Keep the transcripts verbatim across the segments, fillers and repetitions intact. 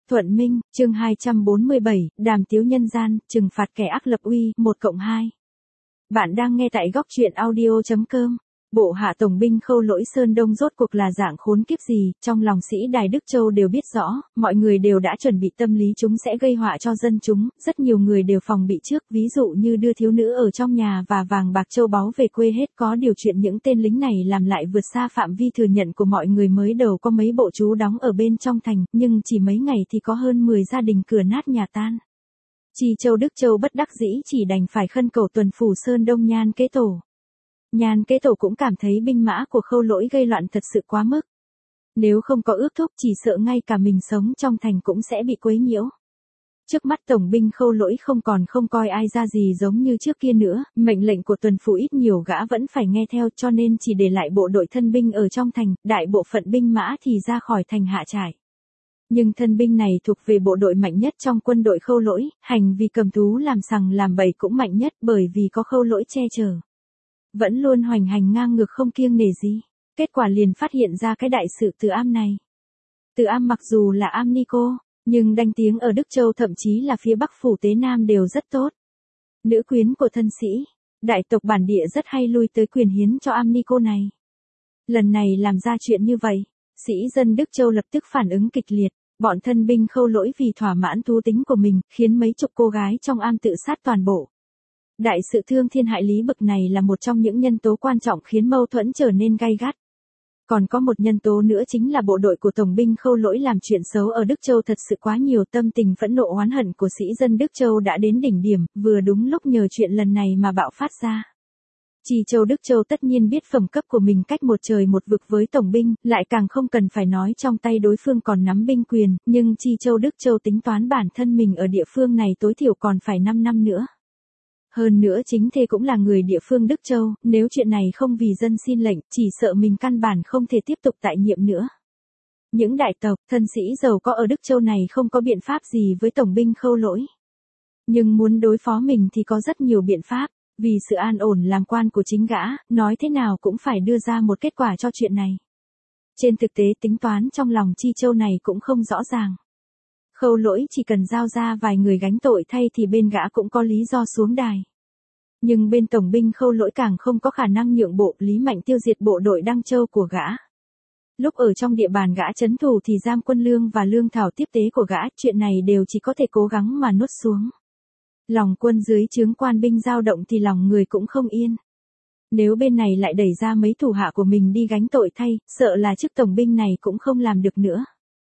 Thuận Minh, chương hai trăm bốn mươi bảy, Đàm tiếu nhân gian, trừng phạt kẻ ác lập uy, một cộng hai. Bạn đang nghe tại góc truyện audio chấm com. Bộ hạ tổng binh Khâu Lỗi Sơn Đông rốt cuộc là dạng khốn kiếp gì, trong lòng sĩ Đài Đức Châu đều biết rõ, mọi người đều đã chuẩn bị tâm lý chúng sẽ gây họa cho dân chúng, rất nhiều người đều phòng bị trước, ví dụ như đưa thiếu nữ ở trong nhà và vàng bạc châu báu về quê hết. Có điều chuyện những tên lính này làm lại vượt xa phạm vi thừa nhận của mọi người. Mới đầu có mấy bộ trú đóng ở bên trong thành, nhưng chỉ mấy ngày thì có hơn mười gia đình cửa nát nhà tan. Chi Châu Đức Châu bất đắc dĩ chỉ đành phải khân cầu tuần phủ Sơn Đông Nhan Kế Tổ. Nhan Kế Tổ cũng cảm thấy binh mã của Khâu Lỗi gây loạn thật sự quá mức. Nếu không có ước thúc chỉ sợ ngay cả mình sống trong thành cũng sẽ bị quấy nhiễu. Trước mắt tổng binh Khâu Lỗi không còn không coi ai ra gì giống như trước kia nữa, mệnh lệnh của tuần phủ ít nhiều gã vẫn phải nghe theo, cho nên chỉ để lại bộ đội thân binh ở trong thành, đại bộ phận binh mã thì ra khỏi thành hạ trại. Nhưng thân binh này thuộc về bộ đội mạnh nhất trong quân đội Khâu Lỗi, hành vì cầm thú làm sằng làm bậy cũng mạnh nhất, bởi vì có Khâu Lỗi che chở. Vẫn luôn hoành hành ngang ngược không kiêng nể gì. Kết quả liền phát hiện ra cái đại sự Từ Am này. Từ Am mặc dù là am ni cô, nhưng danh tiếng ở Đức Châu thậm chí là phía Bắc phủ Tế Nam đều rất tốt. Nữ quyến của thân sĩ, đại tộc bản địa rất hay lui tới quyền hiến cho am ni cô này. Lần này làm ra chuyện như vậy, sĩ dân Đức Châu lập tức phản ứng kịch liệt. Bọn thân binh Khâu Lỗi vì thỏa mãn thú tính của mình, khiến mấy chục cô gái trong am tự sát toàn bộ. Đại sự thương thiên hại lý bực này là một trong những nhân tố quan trọng khiến mâu thuẫn trở nên gay gắt. Còn có một nhân tố nữa chính là bộ đội của tổng binh Khâu Lỗi làm chuyện xấu ở Đức Châu thật sự quá nhiều. Tâm tình phẫn nộ oán hận của sĩ dân Đức Châu đã đến đỉnh điểm, vừa đúng lúc nhờ chuyện lần này mà bạo phát ra. Chi Châu Đức Châu tất nhiên biết phẩm cấp của mình cách một trời một vực với tổng binh, lại càng không cần phải nói trong tay đối phương còn nắm binh quyền, nhưng Chi Châu Đức Châu tính toán bản thân mình ở địa phương này tối thiểu còn phải năm năm nữa. Hơn nữa chính thê cũng là người địa phương Đức Châu, nếu chuyện này không vì dân xin lệnh, chỉ sợ mình căn bản không thể tiếp tục tại nhiệm nữa. Những đại tộc, thân sĩ giàu có ở Đức Châu này không có biện pháp gì với tổng binh Khâu Lỗi. Nhưng muốn đối phó mình thì có rất nhiều biện pháp, vì sự an ổn làm quan của chính gã, nói thế nào cũng phải đưa ra một kết quả cho chuyện này. Trên thực tế tính toán trong lòng Chi Châu này cũng không rõ ràng. Khâu Lỗi chỉ cần giao ra vài người gánh tội thay thì bên gã cũng có lý do xuống đài. Nhưng bên tổng binh Khâu Lỗi càng không có khả năng nhượng bộ, Lý Mạnh tiêu diệt bộ đội Đăng Châu của gã. Lúc ở trong địa bàn gã trấn thủ thì giam quân lương và lương thảo tiếp tế của gã, chuyện này đều chỉ có thể cố gắng mà nuốt xuống. Lòng quân dưới trướng quan binh dao động thì lòng người cũng không yên. Nếu bên này lại đẩy ra mấy thủ hạ của mình đi gánh tội thay, sợ là chức tổng binh này cũng không làm được nữa.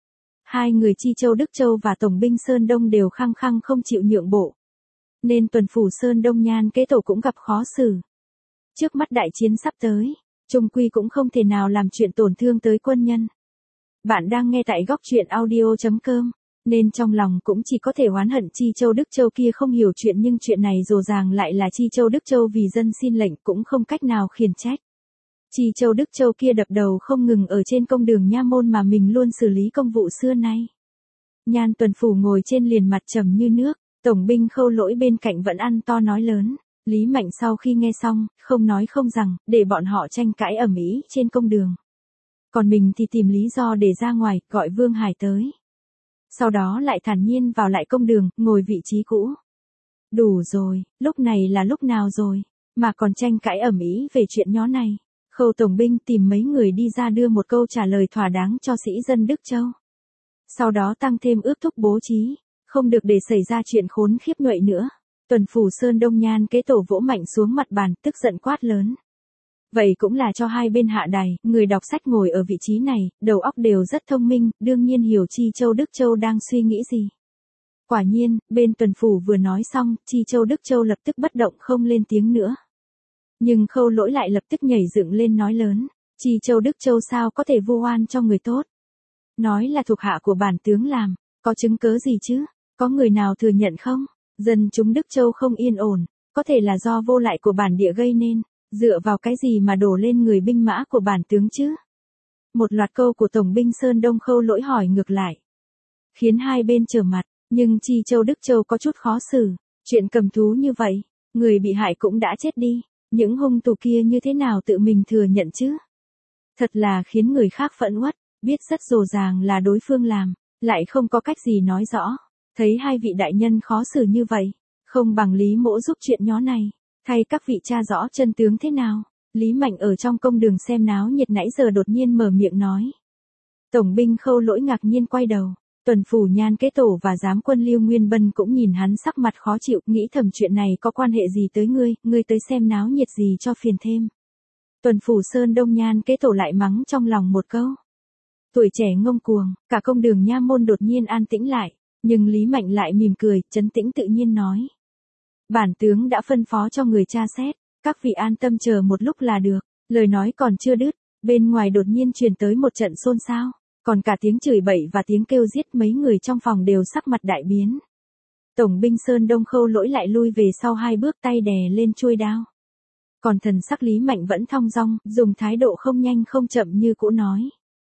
Hai người Chi Châu Đức Châu và tổng binh Sơn Đông đều khăng khăng không chịu nhượng bộ. Nên tuần phủ Sơn Đông Nhan Kế Tổ cũng gặp khó xử. Trước mắt đại chiến sắp tới, chung quy cũng không thể nào làm chuyện tổn thương tới quân nhân. Bạn đang nghe tại góc truyện audio chấm com, nên trong lòng cũng chỉ có thể oán hận Chi Châu Đức Châu kia không hiểu chuyện, nhưng chuyện này rồ ràng lại là Chi Châu Đức Châu vì dân xin lệnh cũng không cách nào khiển trách. Chi Châu Đức Châu kia đập đầu không ngừng ở trên công đường nha môn mà mình luôn xử lý công vụ xưa nay. Nhan tuần phủ ngồi trên liền mặt trầm như nước, tổng binh Khâu Lỗi bên cạnh vẫn ăn to nói lớn. Lý Mạnh sau khi nghe xong, không nói không rằng, để bọn họ tranh cãi ầm ĩ trên công đường. Còn mình thì tìm lý do để ra ngoài, gọi Vương Hải tới. Sau đó lại thản nhiên vào lại công đường, ngồi vị trí cũ. Đủ rồi, lúc này là lúc nào rồi, mà còn tranh cãi ầm ĩ về chuyện nhó này. Khâu tổng binh tìm mấy người đi ra đưa một câu trả lời thỏa đáng cho sĩ dân Đức Châu. Sau đó tăng thêm ước thúc bố trí, không được để xảy ra chuyện khốn khiếp nhuệ nữa. Tuần phủ Sơn Đông Nhan Kế Tổ vỗ mạnh xuống mặt bàn, tức giận quát lớn. Vậy cũng là cho hai bên hạ đài, người đọc sách ngồi ở vị trí này, đầu óc đều rất thông minh, đương nhiên hiểu Chi Châu Đức Châu đang suy nghĩ gì. Quả nhiên, bên tuần phủ vừa nói xong, Chi Châu Đức Châu lập tức bất động không lên tiếng nữa. Nhưng Khâu Lỗi lại lập tức nhảy dựng lên nói lớn, Chi Châu Đức Châu sao có thể vu oan cho người tốt. Nói là thuộc hạ của bản tướng làm, có chứng cớ gì chứ, có người nào thừa nhận không? Dân chúng Đức Châu không yên ổn, có thể là do vô lại của bản địa gây nên, dựa vào cái gì mà đổ lên người binh mã của bản tướng chứ? Một loạt câu của tổng binh Sơn Đông Khâu Lỗi hỏi ngược lại, khiến hai bên trở mặt, nhưng Chi Châu Đức Châu có chút khó xử, chuyện cầm thú như vậy, người bị hại cũng đã chết đi. Những hung thủ kia như thế nào tự mình thừa nhận chứ? Thật là khiến người khác phẫn uất, biết rất rồ ràng là đối phương làm, lại không có cách gì nói rõ. Thấy hai vị đại nhân khó xử như vậy, không bằng Lý Mỗ giúp chuyện nhỏ này, thay các vị tra rõ chân tướng thế nào. Lý Mạnh ở trong công đường xem náo nhiệt nãy giờ đột nhiên mở miệng nói. Tổng binh Khâu Lỗi ngạc nhiên quay đầu, tuần phủ Nhan Kế Tổ và giám quân Lưu Nguyên Bân cũng nhìn hắn sắc mặt khó chịu, nghĩ thầm chuyện này có quan hệ gì tới ngươi, ngươi tới xem náo nhiệt gì cho phiền thêm. Tuần phủ Sơn Đông Nhan Kế Tổ lại mắng trong lòng một câu. Tuổi trẻ ngông cuồng, cả công đường nha môn đột nhiên an tĩnh lại, nhưng Lý Mạnh lại mỉm cười, trấn tĩnh tự nhiên nói. Bản tướng đã phân phó cho người tra xét, các vị an tâm chờ một lúc là được. Lời nói còn chưa đứt, bên ngoài đột nhiên truyền tới một trận xôn xao, còn cả tiếng chửi bậy và tiếng kêu giết, mấy người trong phòng đều sắc mặt đại biến. Tổng binh Sơn Đông Khâu Lỗi lại lui về sau hai bước, tay đè lên chuôi đao. Còn thần sắc Lý Mạnh vẫn thong dong, dùng thái độ không nhanh không chậm như cũ nói.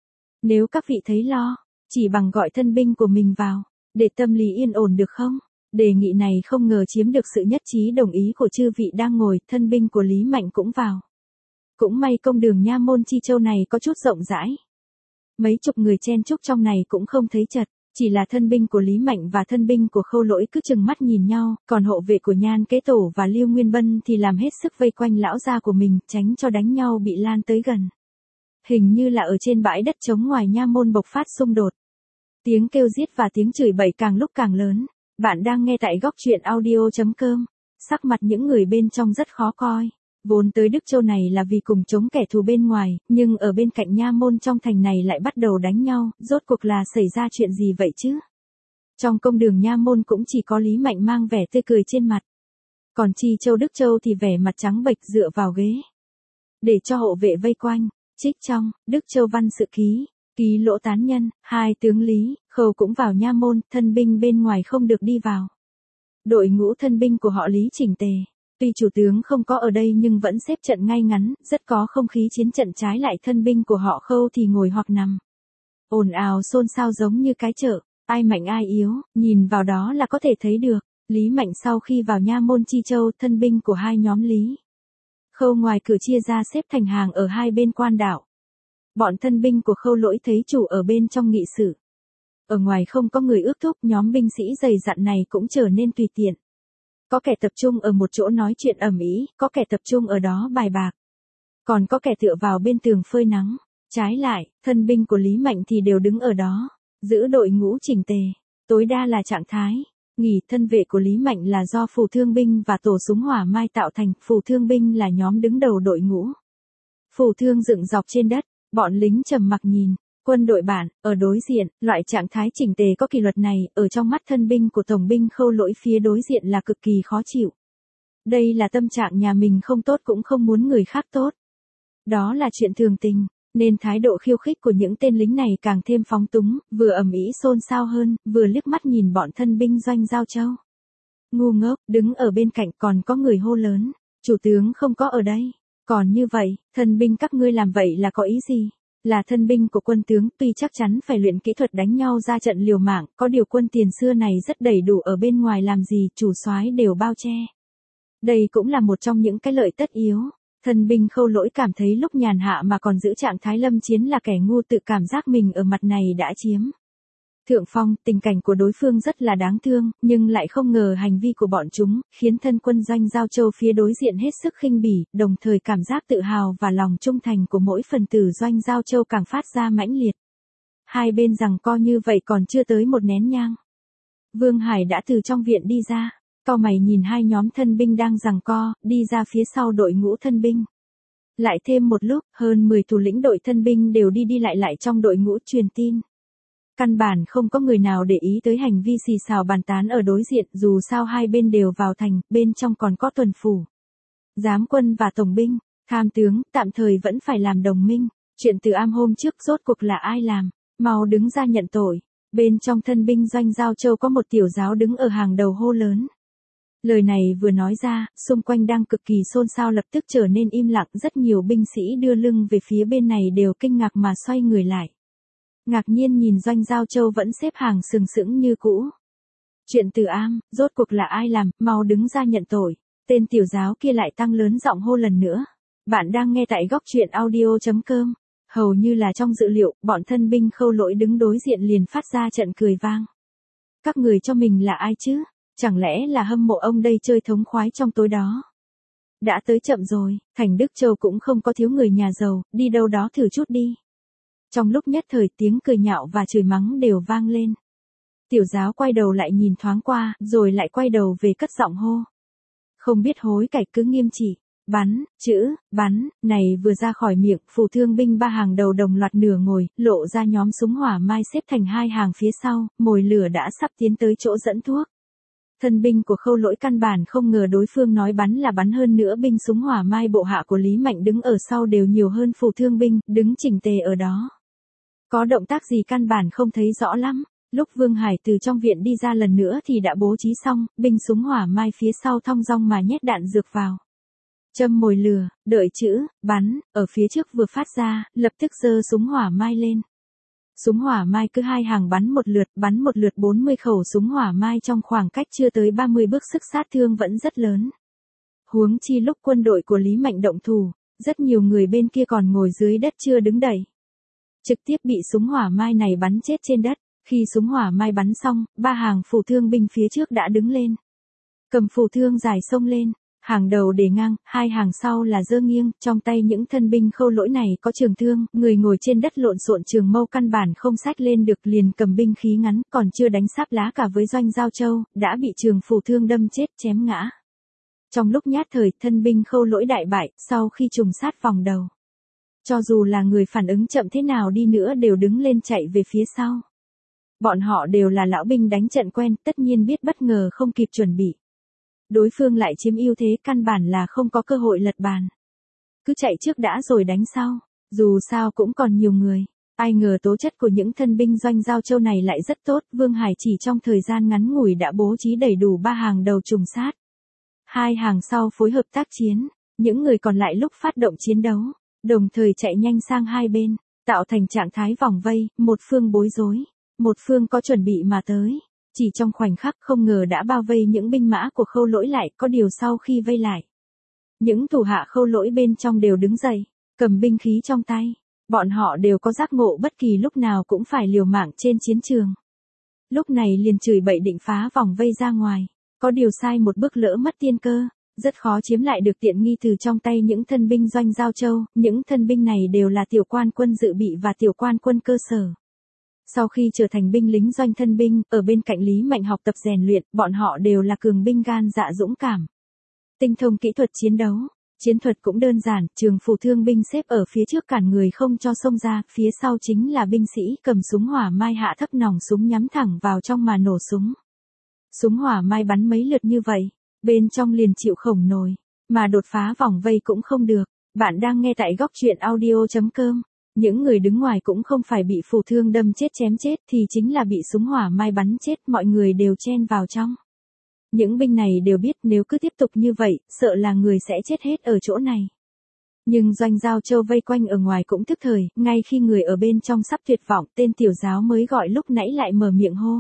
Nếu các vị thấy lo, chỉ bằng gọi thân binh của mình vào, để tâm lý yên ổn được không? Đề nghị này không ngờ chiếm được sự nhất trí đồng ý của chư vị đang ngồi, thân binh của Lý Mạnh cũng vào. Cũng may công đường nha môn Chi Châu này có chút rộng rãi. Mấy chục người chen chúc trong này cũng không thấy chật, chỉ là thân binh của Lý Mạnh và thân binh của Khâu Lỗi cứ chừng mắt nhìn nhau, còn hộ vệ của Nhan Kế Tổ và Lưu Nguyên Bân thì làm hết sức vây quanh lão gia của mình, tránh cho đánh nhau bị lan tới gần. Hình như là ở trên bãi đất trống ngoài nha môn bộc phát xung đột. Tiếng kêu giết và tiếng chửi bậy càng lúc càng lớn. Bạn đang nghe tại góc truyện audio chấm com. Sắc mặt những người bên trong rất khó coi. Vốn tới Đức Châu này là vì cùng chống kẻ thù bên ngoài, nhưng ở bên cạnh nha môn trong thành này lại bắt đầu đánh nhau, rốt cuộc là xảy ra chuyện gì vậy chứ? Trong công đường nha môn cũng chỉ có Lý Mạnh mang vẻ tươi cười trên mặt. Còn Chi Châu Đức Châu thì vẻ mặt trắng bệch dựa vào ghế. Để cho hộ vệ vây quanh, trích trong, Đức Châu văn sự ký. Ký Lỗ tán nhân, hai tướng Lý, Khâu cũng vào nha môn, thân binh bên ngoài không được đi vào. Đội ngũ thân binh của họ Lý chỉnh tề, tuy chủ tướng không có ở đây nhưng vẫn xếp trận ngay ngắn, rất có không khí chiến trận. Trái lại thân binh của họ Khâu thì ngồi hoặc nằm. Ồn ào xôn xao giống như cái chợ, ai mạnh ai yếu, nhìn vào đó là có thể thấy được. Lý Mạnh sau khi vào nha môn Chi Châu, thân binh của hai nhóm Lý Khâu ngoài cửa chia ra xếp thành hàng ở hai bên quan đạo. Bọn thân binh của Khâu Lỗi thấy chủ ở bên trong nghị sự. Ở ngoài không có người ước thúc, nhóm binh sĩ dày dặn này cũng trở nên tùy tiện. Có kẻ tập trung ở một chỗ nói chuyện ầm ĩ, có kẻ tập trung ở đó bài bạc. Còn có kẻ tựa vào bên tường phơi nắng. Trái lại, thân binh của Lý Mạnh thì đều đứng ở đó, giữ đội ngũ chỉnh tề, tối đa là trạng thái. Nghỉ thân vệ của Lý Mạnh là do phù thương binh và tổ súng hỏa mai tạo thành, phù thương binh là nhóm đứng đầu đội ngũ. Phù thương dựng dọc trên đất. Bọn lính trầm mặc nhìn, quân đội bản, ở đối diện, loại trạng thái chỉnh tề có kỷ luật này, ở trong mắt thân binh của tổng binh Khâu Lỗi phía đối diện là cực kỳ khó chịu. Đây là tâm trạng nhà mình không tốt cũng không muốn người khác tốt. Đó là chuyện thường tình, nên thái độ khiêu khích của những tên lính này càng thêm phóng túng, vừa ầm ĩ xôn xao hơn, vừa liếc mắt nhìn bọn thân binh Doanh Giao Châu. Ngu ngốc, đứng ở bên cạnh còn có người hô lớn, chủ tướng không có ở đây. Còn như vậy, thân binh các ngươi làm vậy là có ý gì? Là thân binh của quân tướng, tuy chắc chắn phải luyện kỹ thuật đánh nhau ra trận liều mạng, có điều quân tiền xưa này rất đầy đủ, ở bên ngoài làm gì, chủ soái đều bao che. Đây cũng là một trong những cái lợi tất yếu. Thân binh Khâu Lỗi cảm thấy lúc nhàn hạ mà còn giữ trạng thái lâm chiến là kẻ ngu, tự cảm giác mình ở mặt này đã chiếm thượng phong. Tình cảnh của đối phương rất là đáng thương, nhưng lại không ngờ hành vi của bọn chúng, khiến thân quân Doanh Giao Châu phía đối diện hết sức khinh bỉ, đồng thời cảm giác tự hào và lòng trung thành của mỗi phần tử Doanh Giao Châu càng phát ra mãnh liệt. Hai bên giằng co như vậy còn chưa tới một nén nhang. Vương Hải đã từ trong viện đi ra, cau mày nhìn hai nhóm thân binh đang giằng co, đi ra phía sau đội ngũ thân binh. Lại thêm một lúc, hơn mười thủ lĩnh đội thân binh đều đi đi lại lại trong đội ngũ truyền tin. Căn bản không có người nào để ý tới hành vi xì xào bàn tán ở đối diện, dù sao hai bên đều vào thành, bên trong còn có tuần phủ, giám quân và tổng binh, tham tướng, tạm thời vẫn phải làm đồng minh. Chuyện Từ Am hôm trước rốt cuộc là ai làm? Mau đứng ra nhận tội. Bên trong thân binh Doanh Giao Châu có một tiểu giáo đứng ở hàng đầu hô lớn. Lời này vừa nói ra, xung quanh đang cực kỳ xôn xao lập tức trở nên im lặng, rất nhiều binh sĩ đưa lưng về phía bên này đều kinh ngạc mà xoay người lại. Ngạc nhiên nhìn Doanh Giao Châu vẫn xếp hàng sừng sững như cũ. Chuyện Từ Am, rốt cuộc là ai làm, mau đứng ra nhận tội. Tên tiểu giáo kia lại tăng lớn giọng hô lần nữa. Bạn đang nghe tại góc truyện audio chấm com. Hầu như là trong dự liệu, bọn thân binh Khâu Lỗi đứng đối diện liền phát ra trận cười vang. Các người cho mình là ai chứ? Chẳng lẽ là hâm mộ ông đây chơi thống khoái trong tối đó? Đã tới chậm rồi, thành Đức Châu cũng không có thiếu người nhà giàu, đi đâu đó thử chút đi. Trong lúc nhất thời tiếng cười nhạo và chửi mắng đều vang lên. Tiểu giáo quay đầu lại nhìn thoáng qua, rồi lại quay đầu về cất giọng hô. Không biết hối cải cứ nghiêm chỉ. Bắn, chữ, bắn, này vừa ra khỏi miệng, phù thương binh ba hàng đầu đồng loạt nửa ngồi, lộ ra nhóm súng hỏa mai xếp thành hai hàng phía sau, mồi lửa đã sắp tiến tới chỗ dẫn thuốc. Thân binh của Khâu Lỗi căn bản không ngờ đối phương nói bắn là bắn, hơn nữa binh súng hỏa mai bộ hạ của Lý Mạnh đứng ở sau đều nhiều hơn phù thương binh, đứng chỉnh tề ở đó. Có động tác gì căn bản không thấy rõ lắm. Lúc Vương Hải từ trong viện đi ra lần nữa thì đã bố trí xong, binh súng hỏa mai phía sau thong dong mà nhét đạn dược vào. Châm mồi lửa, đợi chữ, bắn, ở phía trước vừa phát ra, lập tức giơ súng hỏa mai lên. Súng hỏa mai cứ hai hàng bắn một lượt, bắn một lượt bốn mươi khẩu súng hỏa mai trong khoảng cách chưa tới ba mươi bước, sức sát thương vẫn rất lớn. Huống chi lúc quân đội của Lý Mạnh động thủ, rất nhiều người bên kia còn ngồi dưới đất chưa đứng dậy. Trực tiếp bị súng hỏa mai này bắn chết trên đất. Khi súng hỏa mai bắn xong, ba hàng phù thương binh phía trước đã đứng lên. Cầm phù thương dài xông lên, hàng đầu để ngang, hai hàng sau là giơ nghiêng, trong tay những thân binh Khâu Lỗi này có trường thương, người ngồi trên đất lộn xộn trường mâu căn bản không xách lên được, liền cầm binh khí ngắn, còn chưa đánh sáp lá cả với Doanh Giao Châu, đã bị trường phù thương đâm chết chém ngã. Trong lúc nhát thời, thân binh Khâu Lỗi đại bại, sau khi trùng sát vòng đầu. Cho dù là người phản ứng chậm thế nào đi nữa đều đứng lên chạy về phía sau. Bọn họ đều là lão binh đánh trận quen, tất nhiên biết bất ngờ không kịp chuẩn bị. Đối phương lại chiếm ưu thế, căn bản là không có cơ hội lật bàn. Cứ chạy trước đã rồi đánh sau, dù sao cũng còn nhiều người. Ai ngờ tố chất của những thân binh Doanh Giao Châu này lại rất tốt, Vương Hải chỉ trong thời gian ngắn ngủi đã bố trí đầy đủ ba hàng đầu trùng sát. Hai hàng sau phối hợp tác chiến, những người còn lại lúc phát động chiến đấu, đồng thời chạy nhanh sang hai bên, tạo thành trạng thái vòng vây, một phương bối rối. Một phương có chuẩn bị mà tới, chỉ trong khoảnh khắc không ngờ đã bao vây những binh mã của Khâu Lỗi lại, có điều sau khi vây lại. Những thủ hạ Khâu Lỗi bên trong đều đứng dậy, cầm binh khí trong tay, bọn họ đều có giác ngộ bất kỳ lúc nào cũng phải liều mạng trên chiến trường. Lúc này liền chửi bậy định phá vòng vây ra ngoài, có điều sai một bước lỡ mất tiên cơ, rất khó chiếm lại được tiện nghi từ trong tay những thân binh Doanh Giao Châu, những thân binh này đều là tiểu quan quân dự bị và tiểu quan quân cơ sở. Sau khi trở thành binh lính doanh thân binh, ở bên cạnh Lý Mạnh học tập rèn luyện, bọn họ đều là cường binh gan dạ dũng cảm. Tinh thông kỹ thuật chiến đấu, chiến thuật cũng đơn giản, trường phù thương binh xếp ở phía trước cản người không cho xông ra, phía sau chính là binh sĩ cầm súng hỏa mai hạ thấp nòng súng nhắm thẳng vào trong mà nổ súng. Súng hỏa mai bắn mấy lượt như vậy, bên trong liền chịu khổng nồi, mà đột phá vòng vây cũng không được. Bạn đang nghe tại góc truyện audio chấm com. Những người đứng ngoài cũng không phải bị phù thương đâm chết chém chết thì chính là bị súng hỏa mai bắn chết, mọi người đều chen vào trong. Những binh này đều biết nếu cứ tiếp tục như vậy, sợ là người sẽ chết hết ở chỗ này. Nhưng Doanh Giao Châu vây quanh ở ngoài cũng tức thời, ngay khi người ở bên trong sắp tuyệt vọng, tên tiểu giáo mới gọi lúc nãy lại mở miệng hô.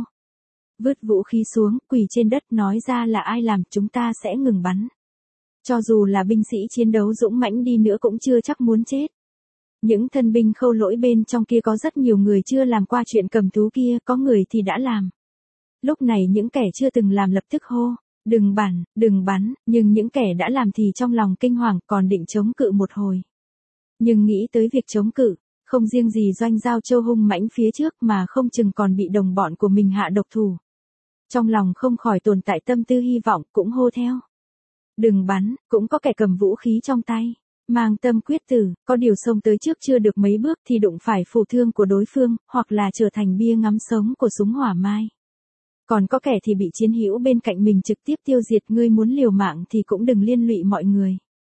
Vứt vũ khí xuống, quỳ trên đất nói ra là ai làm, chúng ta sẽ ngừng bắn. Cho dù là binh sĩ chiến đấu dũng mãnh đi nữa cũng chưa chắc muốn chết. Những thân binh Khâu Lỗi bên trong kia có rất nhiều người chưa làm qua chuyện cầm thú kia, có người thì đã làm. Lúc này những kẻ chưa từng làm lập tức hô, đừng bắn, đừng bắn, nhưng những kẻ đã làm thì trong lòng kinh hoàng còn định chống cự một hồi. Nhưng nghĩ tới việc chống cự, không riêng gì Doanh Giao Châu hung mãnh phía trước mà không chừng còn bị đồng bọn của mình hạ độc thủ. Trong lòng không khỏi tồn tại tâm tư hy vọng cũng hô theo. Đừng bắn, cũng có kẻ cầm vũ khí trong tay. Mang tâm quyết tử, có điều xông tới trước chưa được mấy bước thì đụng phải phù thương của đối phương, hoặc là trở thành bia ngắm sống của súng hỏa mai. Còn có kẻ thì bị chiến hữu bên cạnh mình trực tiếp tiêu diệt, ngươi muốn liều mạng thì cũng đừng liên lụy mọi người.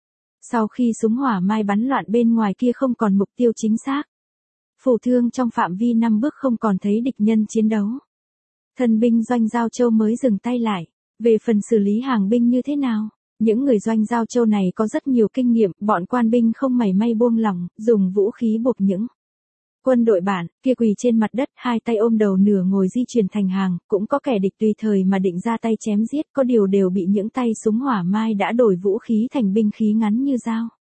Sau khi súng hỏa mai bắn loạn bên ngoài kia không còn mục tiêu chính xác. Phù thương trong phạm vi năm bước không còn thấy địch nhân chiến đấu. Thân binh Doanh Giao Châu mới dừng tay lại, về phần xử lý hàng binh như thế nào? Những người Doanh Giao Châu này có rất nhiều kinh nghiệm, bọn quan binh không mảy may buông lỏng, dùng vũ khí buộc những quân đội bản kia quỳ trên mặt đất, hai tay ôm đầu nửa ngồi di chuyển thành hàng, cũng có kẻ địch tùy thời mà định ra tay chém giết, có điều đều bị những tay súng hỏa mai đã đổi vũ khí thành binh khí ngắn như dao.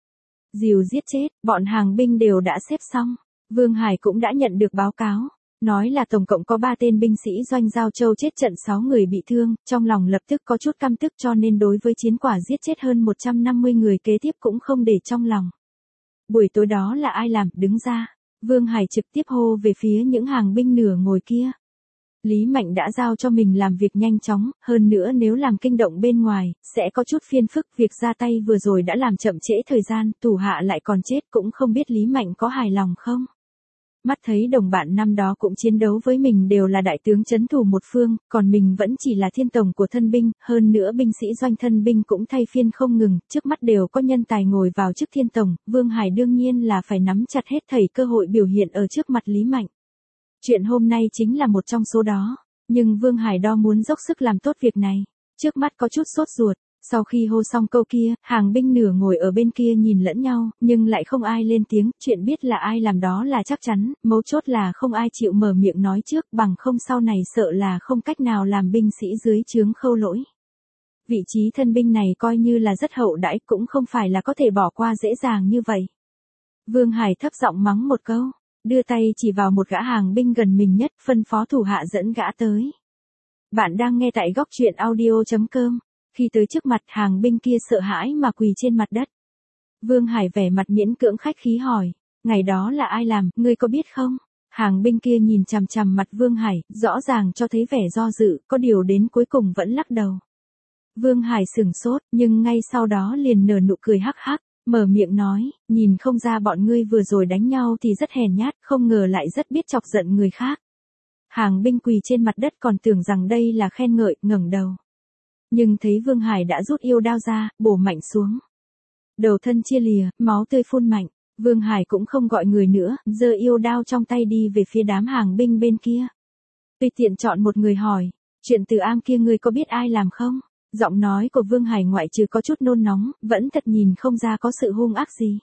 Dìu giết chết, bọn hàng binh đều đã xếp xong. Vương Hải cũng đã nhận được báo cáo. Nói là tổng cộng có ba tên binh sĩ Doanh Giao Châu chết trận sáu người bị thương, trong lòng lập tức có chút căm tức cho nên đối với chiến quả giết chết hơn một trăm năm mươi người kế tiếp cũng không để trong lòng. Buổi tối đó là ai làm, đứng ra. Vương Hải trực tiếp hô về phía những hàng binh nửa ngồi kia. Lý Mạnh đã giao cho mình làm việc nhanh chóng, hơn nữa nếu làm kinh động bên ngoài, sẽ có chút phiền phức, việc ra tay vừa rồi đã làm chậm trễ thời gian, thủ hạ lại còn chết, cũng không biết Lý Mạnh có hài lòng không. Mắt thấy đồng bạn năm đó cũng chiến đấu với mình đều là đại tướng trấn thủ một phương, còn mình vẫn chỉ là thiên tổng của thân binh, hơn nữa binh sĩ Doanh thân binh cũng thay phiên không ngừng, trước mắt đều có nhân tài ngồi vào chức thiên tổng, Vương Hải đương nhiên là phải nắm chặt hết thảy cơ hội biểu hiện ở trước mặt Lý Mạnh. Chuyện hôm nay chính là một trong số đó, nhưng Vương Hải đo muốn dốc sức làm tốt việc này, trước mắt có chút sốt ruột. Sau khi hô xong câu kia, hàng binh nửa ngồi ở bên kia nhìn lẫn nhau, nhưng lại không ai lên tiếng, chuyện biết là ai làm đó là chắc chắn, mấu chốt là không ai chịu mở miệng nói trước, bằng không sau này sợ là không cách nào làm binh sĩ dưới trướng Khâu Lỗi. Vị trí thân binh này coi như là rất hậu đãi, cũng không phải là có thể bỏ qua dễ dàng như vậy. Vương Hải thấp giọng mắng một câu, đưa tay chỉ vào một gã hàng binh gần mình nhất, phân phó thủ hạ dẫn gã tới. Bạn đang nghe tại góc truyện audio chấm com. Khi tới trước mặt, hàng binh kia sợ hãi mà quỳ trên mặt đất. Vương Hải vẻ mặt miễn cưỡng khách khí hỏi, ngày đó là ai làm, ngươi có biết không? Hàng binh kia nhìn chằm chằm mặt Vương Hải, rõ ràng cho thấy vẻ do dự, có điều đến cuối cùng vẫn lắc đầu. Vương Hải sửng sốt, nhưng ngay sau đó liền nở nụ cười hắc hắc, mở miệng nói, nhìn không ra bọn ngươi vừa rồi đánh nhau thì rất hèn nhát, không ngờ lại rất biết chọc giận người khác. Hàng binh quỳ trên mặt đất còn tưởng rằng đây là khen ngợi, ngẩng đầu. Nhưng thấy Vương Hải đã rút yêu đao ra, bổ mạnh xuống. Đầu thân chia lìa, máu tươi phun mạnh, Vương Hải cũng không gọi người nữa, giơ yêu đao trong tay đi về phía đám hàng binh bên kia. Tùy tiện chọn một người hỏi, chuyện Từ Am kia ngươi có biết ai làm không? Giọng nói của Vương Hải ngoại trừ có chút nôn nóng, vẫn thật nhìn không ra có sự hung ác gì.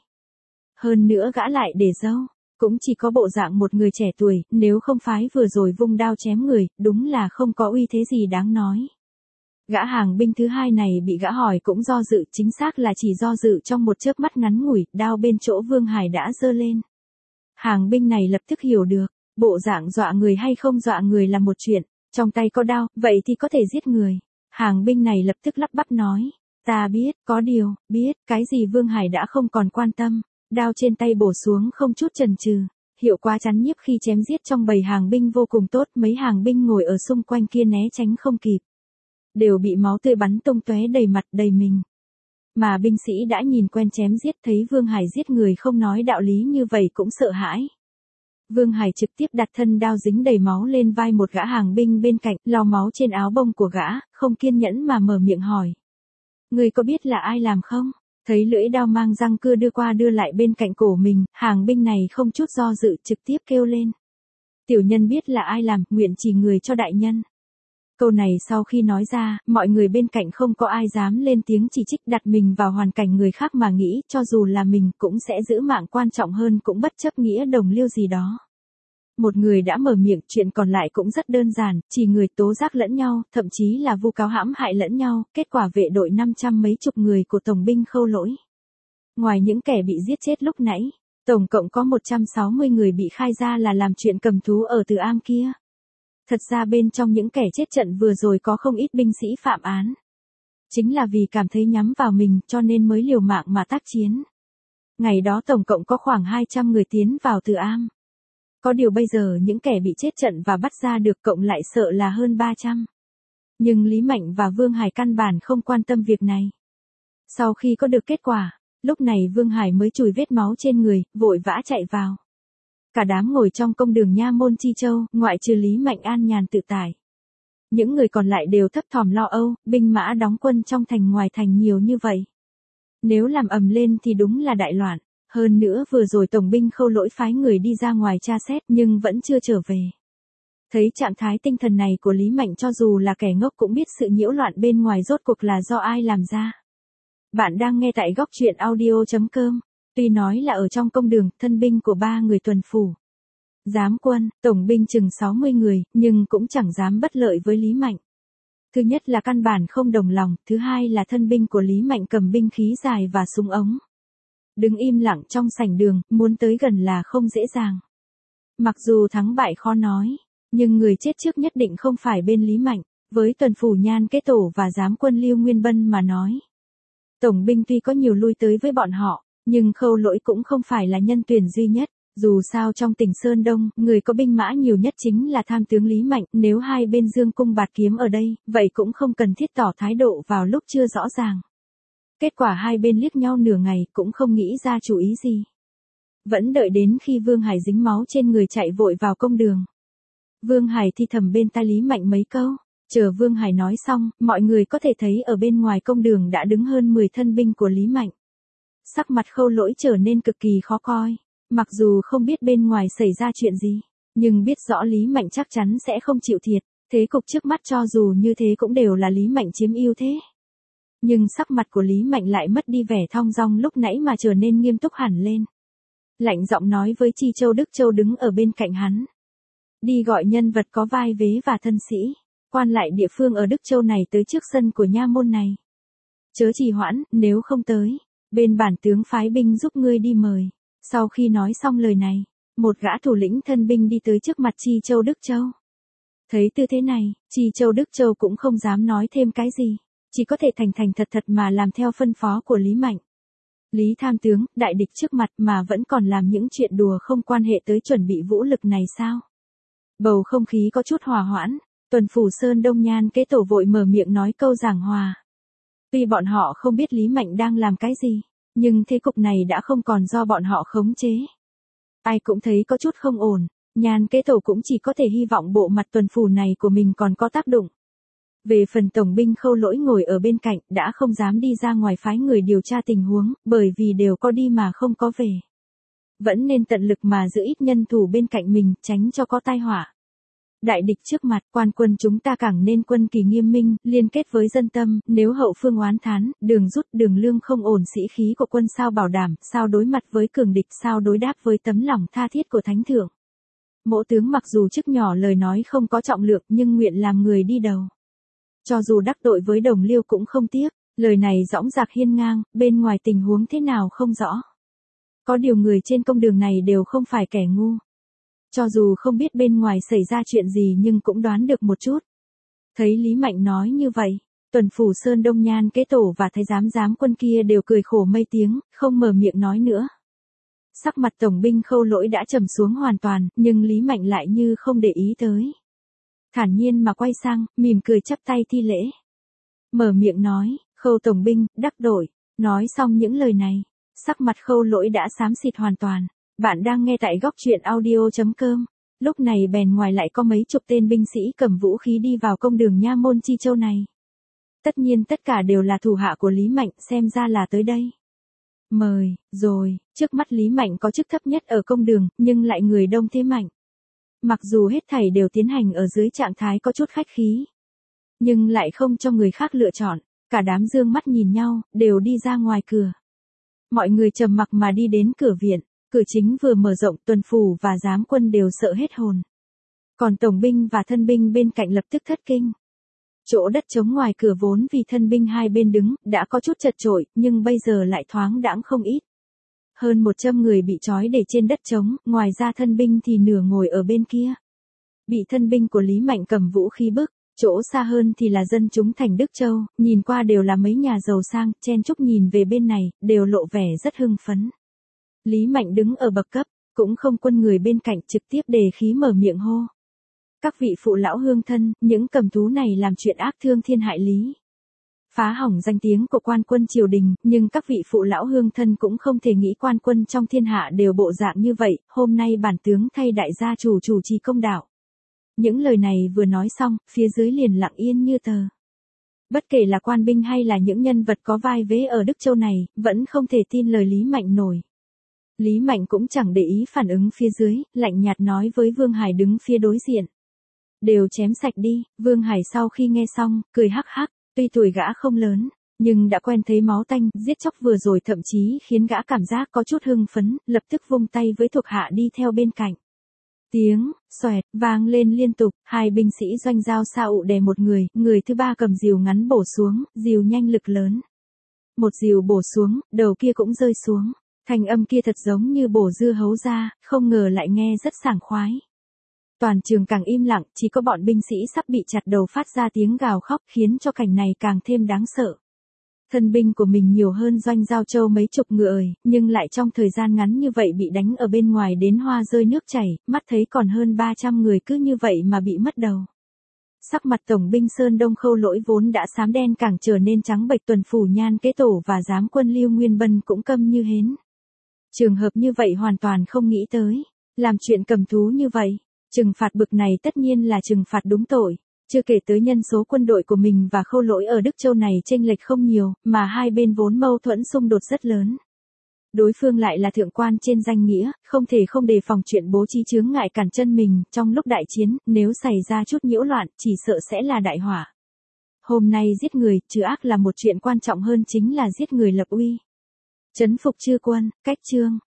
Hơn nữa gã lại để dâu, cũng chỉ có bộ dạng một người trẻ tuổi, nếu không phái vừa rồi vung đao chém người, đúng là không có uy thế gì đáng nói. Gã hàng binh thứ hai này bị gã hỏi cũng do dự, chính xác là chỉ do dự trong một chớp mắt ngắn ngủi, đao bên chỗ Vương Hải đã giơ lên. Hàng binh này lập tức hiểu được, bộ dạng dọa người hay không dọa người là một chuyện, trong tay có đao, vậy thì có thể giết người. Hàng binh này lập tức lắp bắp nói, ta biết, có điều, biết, cái gì Vương Hải đã không còn quan tâm, đao trên tay bổ xuống không chút chần chừ, hiệu quả chắn nhiếp khi chém giết trong bầy hàng binh vô cùng tốt, mấy hàng binh ngồi ở xung quanh kia né tránh không kịp. Đều bị máu tươi bắn tung tóe đầy mặt đầy mình. Mà binh sĩ đã nhìn quen chém giết thấy Vương Hải giết người không nói đạo lý như vậy cũng sợ hãi. Vương Hải trực tiếp đặt thân đao dính đầy máu lên vai một gã hàng binh bên cạnh, lau máu trên áo bông của gã, không kiên nhẫn mà mở miệng hỏi. Người có biết là ai làm không? Thấy lưỡi đao mang răng cưa đưa qua đưa lại bên cạnh cổ mình, hàng binh này không chút do dự trực tiếp kêu lên. Tiểu nhân biết là ai làm, nguyện chỉ người cho đại nhân. Câu này sau khi nói ra, mọi người bên cạnh không có ai dám lên tiếng chỉ trích, đặt mình vào hoàn cảnh người khác mà nghĩ, cho dù là mình cũng sẽ giữ mạng quan trọng hơn, cũng bất chấp nghĩa đồng liêu gì đó. Một người đã mở miệng, chuyện còn lại cũng rất đơn giản, chỉ người tố giác lẫn nhau, thậm chí là vu cáo hãm hại lẫn nhau, kết quả vệ đội năm trăm mấy chục người của tổng binh Khâu Lỗi. Ngoài những kẻ bị giết chết lúc nãy, tổng cộng có một trăm sáu mươi người bị khai ra là làm chuyện cầm thú ở Từ Am kia. Thật ra bên trong những kẻ chết trận vừa rồi có không ít binh sĩ phạm án. Chính là vì cảm thấy nhắm vào mình cho nên mới liều mạng mà tác chiến. Ngày đó tổng cộng có khoảng hai trăm người tiến vào Từ Am. Có điều bây giờ những kẻ bị chết trận và bắt ra được cộng lại sợ là hơn ba trăm. Nhưng Lý Mạnh và Vương Hải căn bản không quan tâm việc này. Sau khi có được kết quả, lúc này Vương Hải mới chùi vết máu trên người, vội vã chạy vào. Cả đám ngồi trong công đường Nha Môn Chi Châu, ngoại trừ Lý Mạnh an nhàn tự tại. Những người còn lại đều thấp thỏm lo âu, binh mã đóng quân trong thành ngoài thành nhiều như vậy. Nếu làm ầm lên thì đúng là đại loạn. Hơn nữa vừa rồi tổng binh Khâu Lỗi phái người đi ra ngoài tra xét nhưng vẫn chưa trở về. Thấy trạng thái tinh thần này của Lý Mạnh cho dù là kẻ ngốc cũng biết sự nhiễu loạn bên ngoài rốt cuộc là do ai làm ra. Bạn đang nghe tại góc truyện audio chấm com. Tuy nói là ở trong công đường, thân binh của ba người tuần phủ. Giám quân, tổng binh chừng sáu mươi người, nhưng cũng chẳng dám bất lợi với Lý Mạnh. Thứ nhất là căn bản không đồng lòng, thứ hai là thân binh của Lý Mạnh cầm binh khí dài và súng ống. đứng im lặng trong sảnh đường, muốn tới gần là không dễ dàng. Mặc dù thắng bại khó nói, nhưng người chết trước nhất định không phải bên Lý Mạnh, với tuần phủ Nhan Kế Tổ và giám quân Lưu Nguyên Bân mà nói. Tổng binh tuy có nhiều lui tới với bọn họ, nhưng Khâu Lỗi cũng không phải là nhân tuyển duy nhất. Dù sao trong tỉnh Sơn Đông, người có binh mã nhiều nhất chính là tham tướng Lý Mạnh, nếu hai bên dương cung bạt kiếm ở đây, vậy cũng không cần thiết tỏ thái độ vào lúc chưa rõ ràng. Kết quả hai bên liếc nhau nửa ngày cũng không nghĩ ra chủ ý gì. Vẫn đợi đến khi Vương Hải dính máu trên người chạy vội vào công đường. Vương Hải thì thầm bên tai Lý Mạnh mấy câu, chờ Vương Hải nói xong, mọi người có thể thấy ở bên ngoài công đường đã đứng hơn mười thân binh của Lý Mạnh. Sắc mặt Khâu Lỗi trở nên cực kỳ khó coi. Mặc dù không biết bên ngoài xảy ra chuyện gì, nhưng biết rõ Lý Mạnh chắc chắn sẽ không chịu thiệt, thế cục trước mắt cho dù như thế cũng đều là Lý Mạnh chiếm ưu thế. Nhưng sắc mặt của Lý Mạnh lại mất đi vẻ thong dong lúc nãy mà trở nên nghiêm túc hẳn lên. Lạnh giọng nói với Chi Châu Đức Châu đứng ở bên cạnh hắn. Đi gọi nhân vật có vai vế và thân sĩ, quan lại địa phương ở Đức Châu này tới trước sân của nha môn này. Chớ trì hoãn, nếu không tới, bên bản tướng phái binh giúp ngươi đi mời. Sau khi nói xong lời này, một gã thủ lĩnh thân binh đi tới trước mặt Chi Châu Đức Châu. Thấy tư thế này, Chi Châu Đức Châu cũng không dám nói thêm cái gì, chỉ có thể thành thành thật thật mà làm theo phân phó của Lý Mạnh. Lý tham tướng, đại địch trước mặt mà vẫn còn làm những chuyện đùa không quan hệ tới chuẩn bị vũ lực này sao? Bầu không khí có chút hòa hoãn, tuần phủ Sơn Đông Nhan Kế Tổ vội mở miệng nói câu giảng hòa. Tuy bọn họ không biết Lý Mạnh đang làm cái gì, nhưng thế cục này đã không còn do bọn họ khống chế. Ai cũng thấy có chút không ổn, Nhan Kế Tổ cũng chỉ có thể hy vọng bộ mặt tuần phủ này của mình còn có tác dụng. Về phần tổng binh Khâu Lỗi ngồi ở bên cạnh đã không dám đi ra ngoài phái người điều tra tình huống, bởi vì đều có đi mà không có về. Vẫn nên tận lực mà giữ ít nhân thủ bên cạnh mình, tránh cho có tai họa. Đại địch trước mặt, quan quân chúng ta càng nên quân kỳ nghiêm minh, liên kết với dân tâm, nếu hậu phương oán thán, đường rút đường lương không ổn sĩ khí của quân sao bảo đảm, sao đối mặt với cường địch, sao đối đáp với tấm lòng tha thiết của thánh thượng. Mỗ tướng mặc dù chức nhỏ lời nói không có trọng lượng nhưng nguyện làm người đi đầu. Cho dù đắc tội với đồng liêu cũng không tiếc, lời này dõng dạc hiên ngang, bên ngoài tình huống thế nào không rõ. Có điều người trên công đường này đều không phải kẻ ngu. Cho dù không biết bên ngoài xảy ra chuyện gì nhưng cũng đoán được một chút. Thấy Lý Mạnh nói như vậy, tuần phủ Sơn Đông Nhan Kế Tổ và thái giám giám quân kia đều cười khổ mây tiếng, không mở miệng nói nữa. Sắc mặt tổng binh Khâu Lỗi đã trầm xuống hoàn toàn, nhưng Lý Mạnh lại như không để ý tới. Thản nhiên mà quay sang, mỉm cười chắp tay thi lễ. Mở miệng nói, Khâu tổng binh, đắc tội. Nói xong những lời này, sắc mặt Khâu Lỗi đã xám xịt hoàn toàn. Bạn đang nghe tại góc truyện audio chấm com. Lúc này bèn ngoài lại có mấy chục tên binh sĩ cầm vũ khí đi vào công đường nha môn Chi Châu này. Tất nhiên tất cả đều là thủ hạ của Lý Mạnh, xem ra là tới đây. Mời, rồi, trước mắt Lý Mạnh có chức thấp nhất ở công đường, nhưng lại người đông thế mạnh. Mặc dù hết thảy đều tiến hành ở dưới trạng thái có chút khách khí, nhưng lại không cho người khác lựa chọn, cả đám dương mắt nhìn nhau, đều đi ra ngoài cửa. Mọi người trầm mặc mà đi đến cửa viện. Cửa chính vừa mở rộng, tuần phủ và giám quân đều sợ hết hồn. Còn tổng binh và thân binh bên cạnh lập tức thất kinh. Chỗ đất trống ngoài cửa vốn vì thân binh hai bên đứng, đã có chút chật chội, nhưng bây giờ lại thoáng đãng không ít. Hơn một trăm người bị trói để trên đất trống, ngoài ra thân binh thì nửa ngồi ở bên kia. Bị thân binh của Lý Mạnh cầm vũ khí bức, chỗ xa hơn thì là dân chúng thành Đức Châu, nhìn qua đều là mấy nhà giàu sang, chen chúc nhìn về bên này, đều lộ vẻ rất hưng phấn. Lý Mạnh đứng ở bậc cấp, cũng không quân người bên cạnh trực tiếp đề khí mở miệng hô. Các vị phụ lão hương thân, những cầm thú này làm chuyện ác thương thiên hại lý. Phá hỏng danh tiếng của quan quân triều đình, nhưng các vị phụ lão hương thân cũng không thể nghĩ quan quân trong thiên hạ đều bộ dạng như vậy, hôm nay bản tướng thay đại gia chủ chủ trì công đạo. Những lời này vừa nói xong, phía dưới liền lặng yên như tờ. Bất kể là quan binh hay là những nhân vật có vai vế ở Đức Châu này, vẫn không thể tin lời Lý Mạnh nổi. Lý Mạnh cũng chẳng để ý phản ứng phía dưới, lạnh nhạt nói với Vương Hải đứng phía đối diện. Đều chém sạch đi, Vương Hải sau khi nghe xong, cười hắc hắc, tuy tuổi gã không lớn, nhưng đã quen thấy máu tanh, giết chóc vừa rồi thậm chí khiến gã cảm giác có chút hưng phấn, lập tức vung tay với thuộc hạ đi theo bên cạnh. Tiếng, xoẹt, vang lên liên tục, hai binh sĩ doanh dao sa ụ đè một người, người thứ ba cầm rìu ngắn bổ xuống, rìu nhanh lực lớn. Một rìu bổ xuống, đầu kia cũng rơi xuống. Thanh âm kia thật giống như bổ dưa hấu ra, không ngờ lại nghe rất sảng khoái. Toàn trường càng im lặng, chỉ có bọn binh sĩ sắp bị chặt đầu phát ra tiếng gào khóc khiến cho cảnh này càng thêm đáng sợ. Thân binh của mình nhiều hơn Doanh Giao Châu mấy chục người, nhưng lại trong thời gian ngắn như vậy bị đánh ở bên ngoài đến hoa rơi nước chảy, mắt thấy còn hơn ba trăm người cứ như vậy mà bị mất đầu. Sắc mặt tổng binh Sơn Đông Khâu Lỗi vốn đã xám đen càng trở nên trắng bệch, Tuần Phủ Nhan Kế Tổ và giám quân Lưu Nguyên Bân cũng câm như hến. Trường hợp như vậy hoàn toàn không nghĩ tới, làm chuyện cầm thú như vậy, trừng phạt bực này tất nhiên là trừng phạt đúng tội. Chưa kể tới nhân số quân đội của mình và Khâu Lỗi ở Đức Châu này chênh lệch không nhiều, mà hai bên vốn mâu thuẫn xung đột rất lớn. Đối phương lại là thượng quan trên danh nghĩa, không thể không đề phòng chuyện bố trí chướng ngại cản chân mình, trong lúc đại chiến, nếu xảy ra chút nhiễu loạn, chỉ sợ sẽ là đại họa. Hôm nay giết người, trừ ác là một chuyện quan trọng hơn chính là giết người lập uy. Trấn phục chư quân, cách chương.